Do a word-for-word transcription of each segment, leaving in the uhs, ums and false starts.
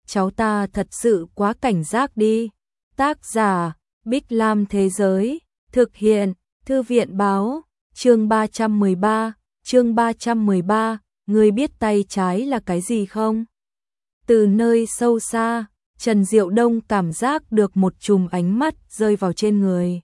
cháu ta thật sự quá cảnh giác đi. Tác giả, Bích Lam Thế Giới, thực hiện, Thư viện Báo, chương ba trăm mười ba, chương ba trăm mười ba, ngươi biết tay trái là cái gì không? Từ nơi sâu xa, Trần Diệu Đông cảm giác được một chùm ánh mắt rơi vào trên người.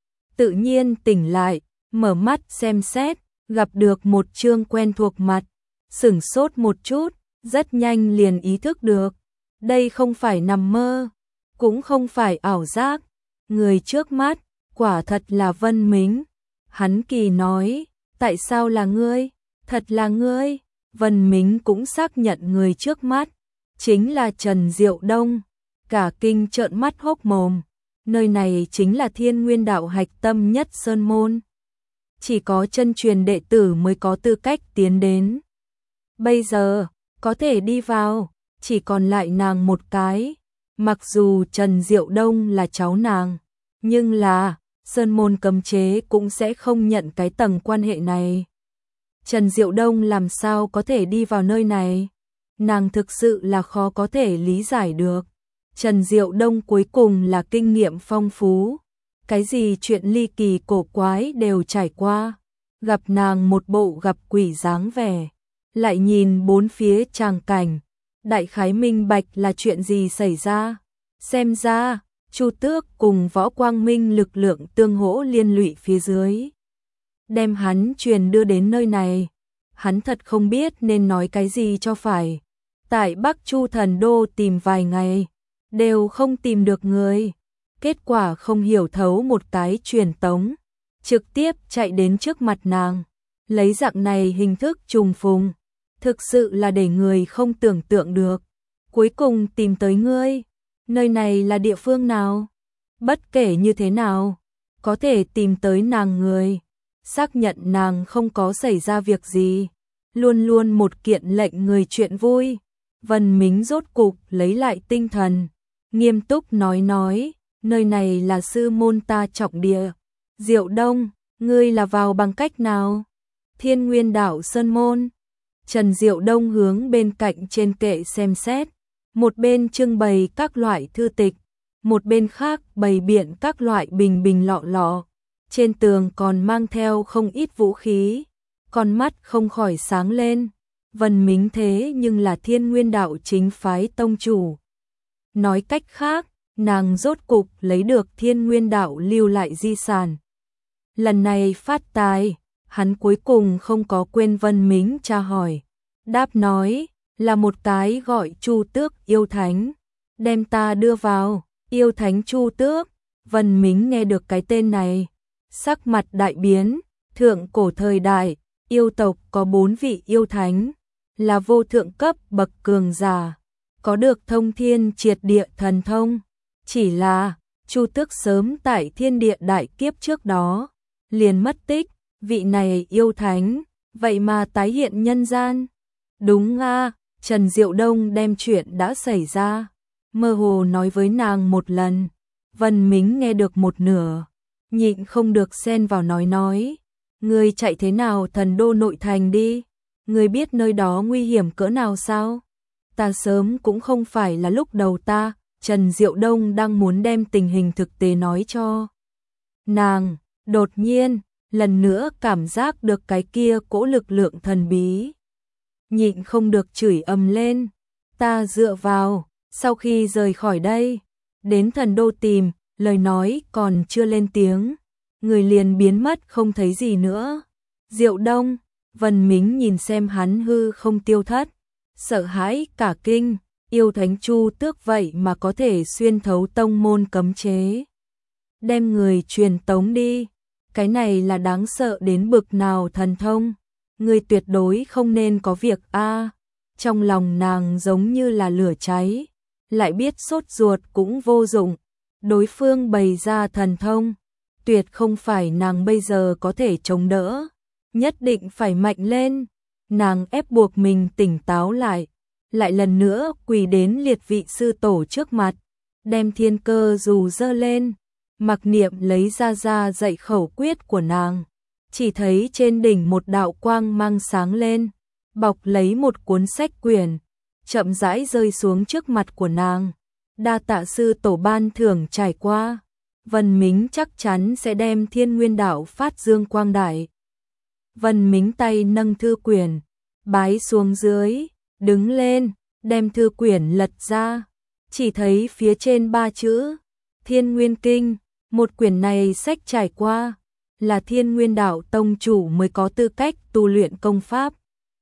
Tự nhiên tỉnh lại, mở mắt xem xét, gặp được một trương quen thuộc mặt, sửng sốt một chút, rất nhanh liền ý thức được. Đây không phải nằm mơ, cũng không phải ảo giác, người trước mắt, quả thật là Vân Mính. Hắn kỳ nói, tại sao là ngươi? Thật là ngươi. Vân Mính cũng xác nhận người trước mắt, chính là Trần Diệu Đông. Cả kinh trợn mắt hốc mồm, nơi này chính là Thiên Nguyên Đạo hạch tâm nhất Sơn Môn. Chỉ có chân truyền đệ tử mới có tư cách tiến đến. Bây giờ, có thể đi vào, chỉ còn lại nàng một cái. Mặc dù Trần Diệu Đông là cháu nàng, nhưng là, Sơn Môn cấm chế cũng sẽ không nhận cái tầng quan hệ này. Trần Diệu Đông làm sao có thể đi vào nơi này? Nàng thực sự là khó có thể lý giải được. Trần Diệu Đông cuối cùng là kinh nghiệm phong phú. Cái gì chuyện ly kỳ cổ quái đều trải qua. Gặp nàng một bộ gặp quỷ dáng vẻ. Lại nhìn bốn phía tràng cảnh. Đại khái minh bạch là chuyện gì xảy ra. Xem ra, Chu Tước cùng Võ Quang Minh lực lượng tương hỗ liên lụy phía dưới. Đem hắn truyền đưa đến nơi này. Hắn thật không biết nên nói cái gì cho phải. Tại Bắc Chu Thần Đô tìm vài ngày, đều không tìm được người. Kết quả không hiểu thấu một cái truyền tống, trực tiếp chạy đến trước mặt nàng. Lấy dạng này hình thức trùng phùng, thực sự là để người không tưởng tượng được. Cuối cùng tìm tới ngươi, nơi này là địa phương nào? Bất kể như thế nào, có thể tìm tới nàng người, xác nhận nàng không có xảy ra việc gì. Luôn luôn một kiện lệnh người chuyện vui. Vân Mính rốt cục lấy lại tinh thần, nghiêm túc nói nói, nơi này là sư môn ta trọng địa. Diệu Đông, ngươi là vào bằng cách nào? Thiên Nguyên Đạo Sơn Môn. Trần Diệu Đông hướng bên cạnh trên kệ xem xét, một bên trưng bày các loại thư tịch, một bên khác bày biện các loại bình bình lọ lọ, trên tường còn mang theo không ít vũ khí, con mắt không khỏi sáng lên. Vân Mính thế nhưng là Thiên Nguyên Đạo chính phái tông chủ. Nói cách khác, nàng rốt cục lấy được Thiên Nguyên Đạo lưu lại di sản. Lần này phát tài, hắn cuối cùng không có quên Vân Mính tra hỏi. Đáp nói, là một cái gọi Chu Tước yêu thánh. Đem ta đưa vào, yêu thánh Chu Tước. Vân Mính nghe được cái tên này, sắc mặt đại biến. Thượng cổ thời đại, yêu tộc có bốn vị yêu thánh, là vô thượng cấp bậc cường giả, có được thông thiên triệt địa thần thông. Chỉ là, Chu Tước sớm tại thiên địa đại kiếp trước đó, liền mất tích. Vị này yêu thánh, vậy mà tái hiện nhân gian. Đúng a, Trần Diệu Đông đem chuyện đã xảy ra, mơ hồ nói với nàng một lần. Vân Mính nghe được một nửa, nhịn không được xen vào nói nói. Ngươi chạy thế nào Thần Đô nội thành đi? Ngươi biết nơi đó nguy hiểm cỡ nào sao? Ta sớm cũng không phải là lúc đầu ta. Trần Diệu Đông đang muốn đem tình hình thực tế nói cho nàng, đột nhiên, lần nữa cảm giác được cái kia cỗ lực lượng thần bí. Nhịn không được chửi ầm lên, ta dựa vào, sau khi rời khỏi đây, đến Thần Đô tìm, lời nói còn chưa lên tiếng, người liền biến mất không thấy gì nữa. Diệu Đông, Vân Mính nhìn xem hắn hư không tiêu thất, sợ hãi cả kinh. Yêu thánh Chu Tước vậy mà có thể xuyên thấu tông môn cấm chế, đem người truyền tống đi. Cái này là đáng sợ đến bực nào thần thông. Người tuyệt đối không nên có việc a. Trong lòng nàng giống như là lửa cháy, lại biết sốt ruột cũng vô dụng. Đối phương bày ra thần thông, tuyệt không phải nàng bây giờ có thể chống đỡ, nhất định phải mạnh lên. Nàng ép buộc mình tỉnh táo lại, lại lần nữa quỳ đến liệt vị sư tổ trước mặt, đem thiên cơ dù dơ lên, mặc niệm lấy ra ra dạy khẩu quyết của nàng. Chỉ thấy trên đỉnh một đạo quang mang sáng lên, bọc lấy một cuốn sách quyển, chậm rãi rơi xuống trước mặt của nàng. Đa tạ sư tổ ban thưởng trải qua, Vân Mính chắc chắn sẽ đem Thiên Nguyên đạo phát dương quang đại. Vân Mính tay nâng thư quyển, bái xuống dưới, đứng lên, đem thư quyển lật ra, chỉ thấy phía trên ba chữ Thiên Nguyên Kinh. Một quyển này sách trải qua là Thiên Nguyên đạo tông chủ mới có tư cách tu luyện công pháp.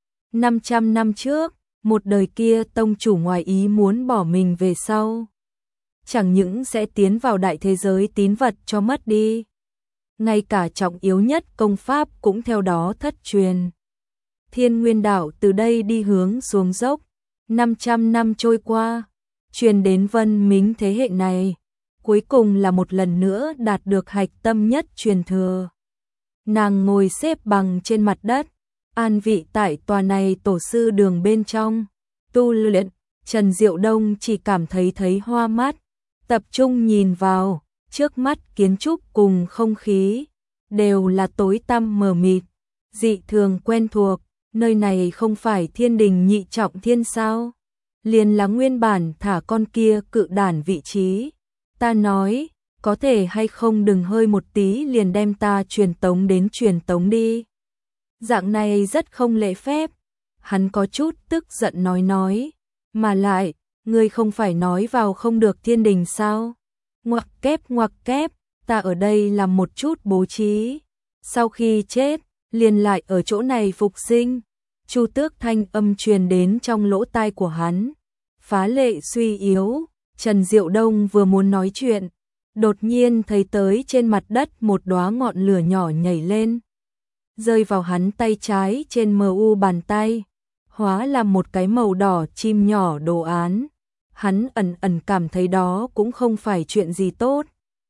năm trăm năm trước, một đời kia tông chủ ngoài ý muốn bỏ mình về sau, chẳng những sẽ tiến vào đại thế giới tín vật cho mất đi, ngay cả trọng yếu nhất công pháp cũng theo đó thất truyền. Thiên Nguyên đạo từ đây đi hướng xuống dốc. năm trăm năm trôi qua, truyền đến Vân Mính thế hệ này, cuối cùng là một lần nữa đạt được hạch tâm nhất truyền thừa. Nàng ngồi xếp bằng trên mặt đất, an vị tại tòa này tổ sư đường bên trong, tu luyện. Trần Diệu Đông chỉ cảm thấy thấy hoa mắt, tập trung nhìn vào, trước mắt kiến trúc cùng không khí đều là tối tăm mờ mịt, dị thường quen thuộc. Nơi này không phải Thiên Đình nhị trọng thiên sao? Liền là nguyên bản thả con kia cự đản vị trí. Ta nói, có thể hay không đừng hơi một tí liền đem ta truyền tống đến truyền tống đi. Dạng này rất không lễ phép. Hắn có chút tức giận nói nói. Mà lại, ngươi không phải nói vào không được Thiên Đình sao? Ngoặc kép ngoặc kép, ta ở đây làm một chút bố trí. Sau khi chết, liền lại ở chỗ này phục sinh. Chu Tước thanh âm truyền đến trong lỗ tai của hắn, phá lệ suy yếu. Trần Diệu Đông vừa muốn nói chuyện, đột nhiên thấy tới trên mặt đất một đóa ngọn lửa nhỏ nhảy lên, rơi vào hắn tay trái trên mờ u bàn tay, hóa là một cái màu đỏ chim nhỏ đồ án. Hắn ẩn ẩn cảm thấy đó cũng không phải chuyện gì tốt.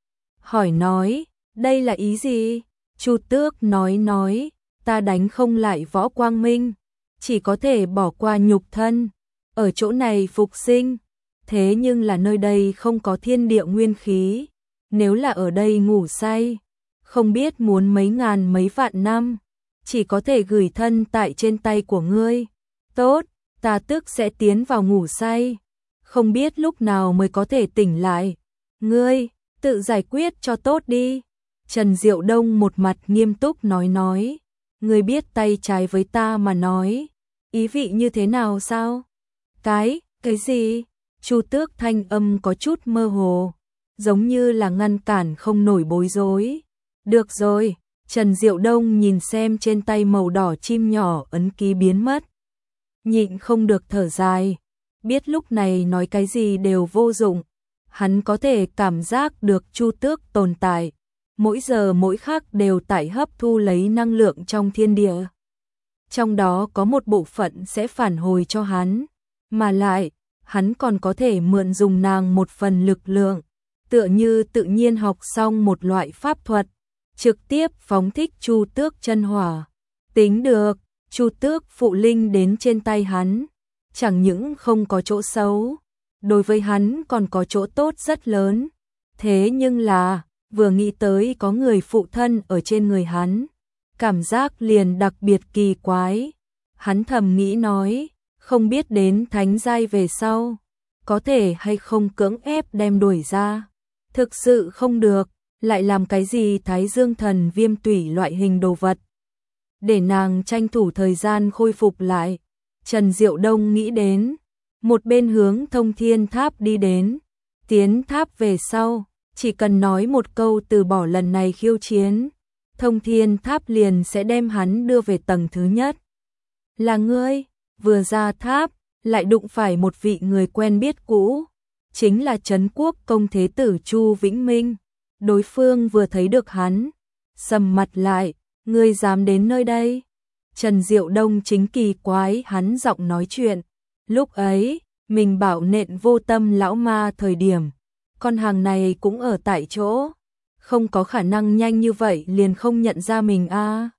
Hỏi nói, đây là ý gì? Chu Tước nói nói, ta đánh không lại Võ Quang Minh, chỉ có thể bỏ qua nhục thân, ở chỗ này phục sinh. Thế nhưng là nơi đây không có thiên địa nguyên khí, nếu là ở đây ngủ say, không biết muốn mấy ngàn mấy vạn năm, chỉ có thể gửi thân tại trên tay của ngươi. Tốt, ta tức sẽ tiến vào ngủ say, không biết lúc nào mới có thể tỉnh lại. Ngươi, tự giải quyết cho tốt đi. Trần Diệu Đông một mặt nghiêm túc nói nói, ngươi biết tay trái với ta mà nói, ý vị như thế nào sao? Cái, cái gì? Chu Tước thanh âm có chút mơ hồ, giống như là ngăn cản không nổi bối rối. Được rồi, Trần Diệu Đông nhìn xem trên tay màu đỏ chim nhỏ ấn ký biến mất, nhịn không được thở dài, biết lúc này nói cái gì đều vô dụng. Hắn có thể cảm giác được Chu Tước tồn tại, mỗi giờ mỗi khắc đều tại hấp thu lấy năng lượng trong thiên địa. Trong đó có một bộ phận sẽ phản hồi cho hắn, mà lại, hắn còn có thể mượn dùng nàng một phần lực lượng, tựa như tự nhiên học xong một loại pháp thuật, trực tiếp phóng thích Chu Tước chân hỏa. Tính được, Chu Tước phụ linh đến trên tay hắn, chẳng những không có chỗ xấu, đối với hắn còn có chỗ tốt rất lớn. Thế nhưng là, vừa nghĩ tới có người phụ thân ở trên người hắn, cảm giác liền đặc biệt kỳ quái. Hắn thầm nghĩ nói, không biết đến thánh giai về sau, có thể hay không cưỡng ép đem đuổi ra. Thực sự không được, lại làm cái gì Thái Dương thần viêm tủy loại hình đồ vật, để nàng tranh thủ thời gian khôi phục lại. Trần Diệu Đông nghĩ đến, một bên hướng Thông Thiên Tháp đi đến. Tiến tháp về sau, chỉ cần nói một câu từ bỏ lần này khiêu chiến, Thông Thiên Tháp liền sẽ đem hắn đưa về tầng thứ nhất. Là ngươi? Vừa ra tháp, lại đụng phải một vị người quen biết cũ, chính là Trấn Quốc công thế tử Chu Vĩnh Minh. Đối phương vừa thấy được hắn, sầm mặt lại, ngươi dám đến nơi đây? Trần Diệu Đông chính kỳ quái hắn giọng nói chuyện. Lúc ấy, mình bảo nện vô tâm lão ma thời điểm, con hàng này cũng ở tại chỗ, không có khả năng nhanh như vậy liền không nhận ra mình a. À.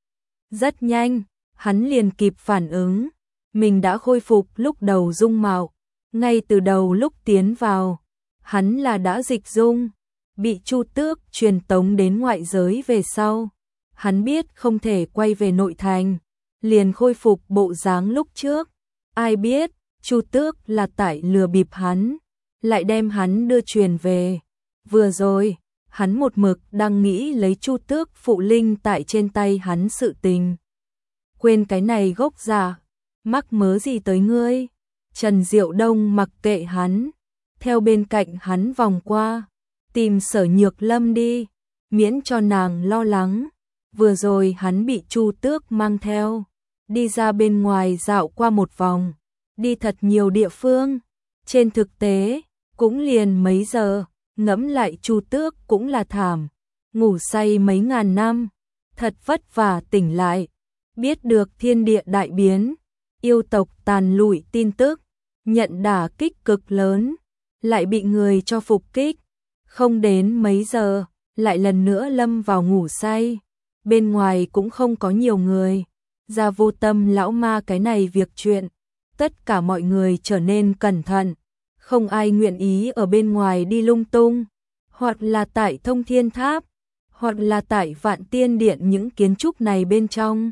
Rất nhanh, hắn liền kịp phản ứng, mình đã khôi phục lúc đầu dung mạo, ngay từ đầu lúc tiến vào, hắn là đã dịch dung, bị Chu Tước truyền tống đến ngoại giới về sau, hắn biết không thể quay về nội thành, liền khôi phục bộ dáng lúc trước. Ai biết, Chu Tước là tại lừa bịp hắn, lại đem hắn đưa truyền về. Vừa rồi, hắn một mực đang nghĩ lấy Chu Tước phụ linh tại trên tay hắn sự tình. Quên cái này gốc giả, mắc mớ gì tới ngươi? Trần Diệu Đông mặc kệ hắn, theo bên cạnh hắn vòng qua, tìm Sở Nhược Lâm đi, miễn cho nàng lo lắng. Vừa rồi hắn bị Chu Tước mang theo, đi ra bên ngoài dạo qua một vòng, đi thật nhiều địa phương. Trên thực tế, cũng liền mấy giờ, ngẫm lại Chu Tước cũng là thảm, ngủ say mấy ngàn năm, thật vất vả tỉnh lại, biết được thiên địa đại biến, yêu tộc tàn lụi tin tức, nhận đả kích cực lớn, lại bị người cho phục kích, không đến mấy giờ, lại lần nữa lâm vào ngủ say. Bên ngoài cũng không có nhiều người, ra Vô Tâm lão ma cái này việc chuyện, tất cả mọi người trở nên cẩn thận, không ai nguyện ý ở bên ngoài đi lung tung, hoặc là tại Thông Thiên Tháp, hoặc là tại Vạn Tiên Điện, những kiến trúc này bên trong.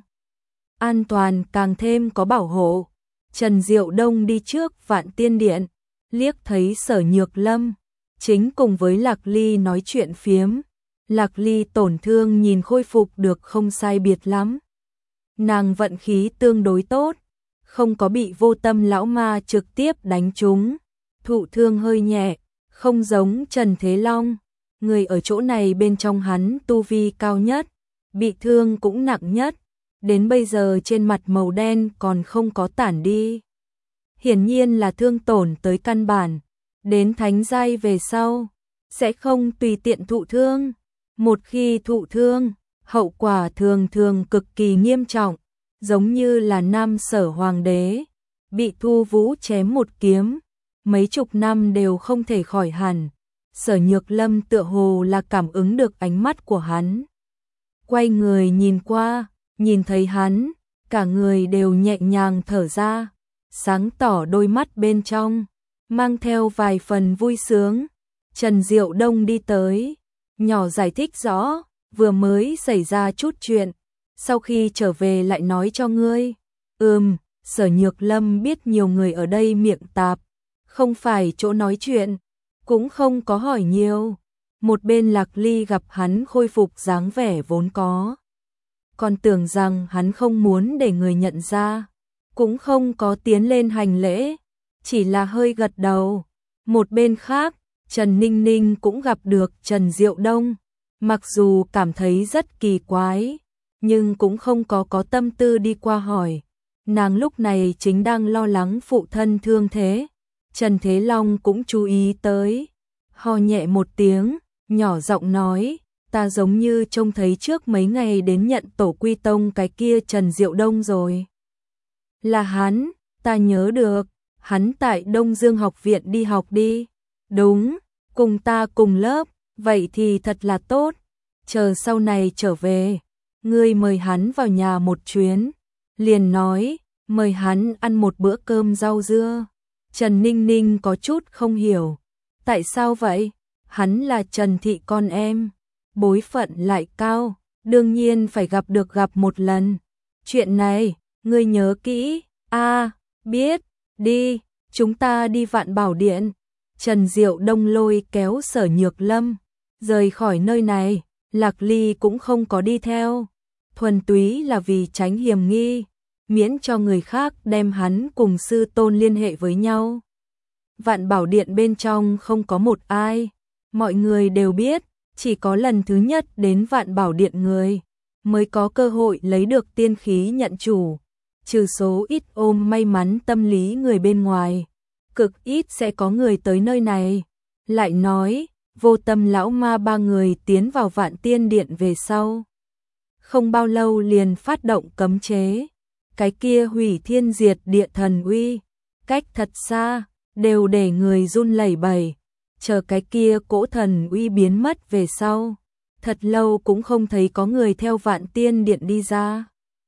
An toàn càng thêm có bảo hộ. Trần Diệu Đông đi trước Vạn Tiên Điện, liếc thấy Sở Nhược Lâm, chính cùng với Lạc Ly nói chuyện phiếm. Lạc Ly tổn thương nhìn khôi phục được không sai biệt lắm. Nàng vận khí tương đối tốt, không có bị Vô Tâm lão ma trực tiếp đánh trúng, thụ thương hơi nhẹ, không giống Trần Thế Long, người ở chỗ này bên trong hắn tu vi cao nhất, bị thương cũng nặng nhất, đến bây giờ trên mặt màu đen còn không có tản đi. Hiển nhiên là thương tổn tới căn bản, đến thánh giai về sau, sẽ không tùy tiện thụ thương. Một khi thụ thương, hậu quả thường thường cực kỳ nghiêm trọng, giống như là Nam Sở Hoàng đế, bị Thu Vũ chém một kiếm, mấy chục năm đều không thể khỏi hẳn. Sở Nhược Lâm tựa hồ là cảm ứng được ánh mắt của hắn. Quay người nhìn qua, nhìn thấy hắn, cả người đều nhẹ nhàng thở ra, sáng tỏ đôi mắt bên trong, mang theo vài phần vui sướng. Trần Diệu Đông đi tới, nhỏ giải thích rõ, vừa mới xảy ra chút chuyện, sau khi trở về lại nói cho ngươi. Ừm, Sở Nhược Lâm biết nhiều người ở đây miệng tạp, không phải chỗ nói chuyện, cũng không có hỏi nhiều. Một bên Lạc Ly gặp hắn khôi phục dáng vẻ vốn có, còn tưởng rằng hắn không muốn để người nhận ra, cũng không có tiến lên hành lễ, chỉ là hơi gật đầu. Một bên khác, Trần Ninh Ninh cũng gặp được Trần Diệu Đông, mặc dù cảm thấy rất kỳ quái, nhưng cũng không có có tâm tư đi qua hỏi. Nàng lúc này chính đang lo lắng phụ thân thương thế. Trần Thế Long cũng chú ý tới, ho nhẹ một tiếng, nhỏ giọng nói, ta giống như trông thấy trước mấy ngày đến nhận tổ quy tông cái kia Trần Diệu Đông rồi. Là hắn, ta nhớ được, hắn tại Đông Dương học viện đi học đi. Đúng, cùng ta cùng lớp, vậy thì thật là tốt. Chờ sau này trở về, ngươi mời hắn vào nhà một chuyến. Liền nói, mời hắn ăn một bữa cơm rau dưa. Trần Ninh Ninh có chút không hiểu. Tại sao vậy? Hắn là Trần Thị con em, bối phận lại cao, đương nhiên phải gặp được gặp một lần. Chuyện này, ngươi nhớ kỹ. A, biết, đi, chúng ta đi Vạn Bảo Điện. Trần Diệu Đông lôi kéo Sở Nhược Lâm, rời khỏi nơi này. Lạc Ly cũng không có đi theo, thuần túy là vì tránh hiểm nghi, miễn cho người khác đem hắn cùng sư tôn liên hệ với nhau. Vạn Bảo Điện bên trong không có một ai, mọi người đều biết, chỉ có lần thứ nhất đến Vạn Bảo Điện người mới có cơ hội lấy được tiên khí nhận chủ, trừ số ít ôm may mắn tâm lý người bên ngoài, cực ít sẽ có người tới nơi này. Lại nói, Vô Tâm lão ma ba người tiến vào Vạn Tiên Điện về sau, không bao lâu liền phát động cấm chế, cái kia hủy thiên diệt địa thần uy, cách thật xa, đều để người run lẩy bẩy. Chờ cái kia cỗ thần uy biến mất về sau, thật lâu cũng không thấy có người theo Vạn Tiên Điện đi ra.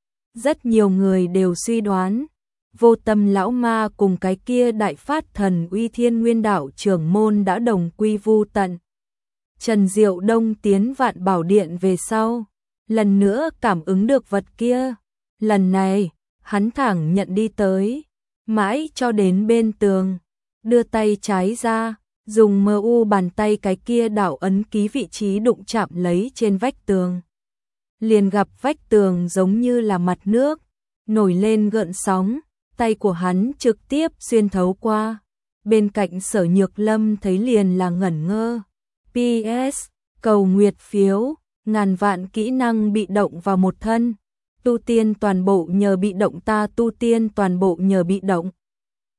Rất nhiều người đều suy đoán, Vô Tâm lão ma cùng cái kia đại phát thần uy Thiên Nguyên Đạo trưởng môn đã đồng quy vu tận. Trần Diệu Đông tiến Vạn Bảo Điện về sau, lần nữa cảm ứng được vật kia. Lần này, hắn thẳng nhận đi tới, mãi cho đến bên tường, đưa tay trái ra, dùng mờ u bàn tay cái kia đảo ấn ký vị trí đụng chạm lấy trên vách tường. Liền gặp vách tường giống như là mặt nước, nổi lên gợn sóng, tay của hắn trực tiếp xuyên thấu qua. Bên cạnh Sở Nhược Lâm thấy liền là ngẩn ngơ. pê ét cầu nguyệt phiếu, ngàn vạn kỹ năng bị động vào một thân. Tu tiên toàn bộ nhờ bị động, ta tu tiên toàn bộ nhờ bị động.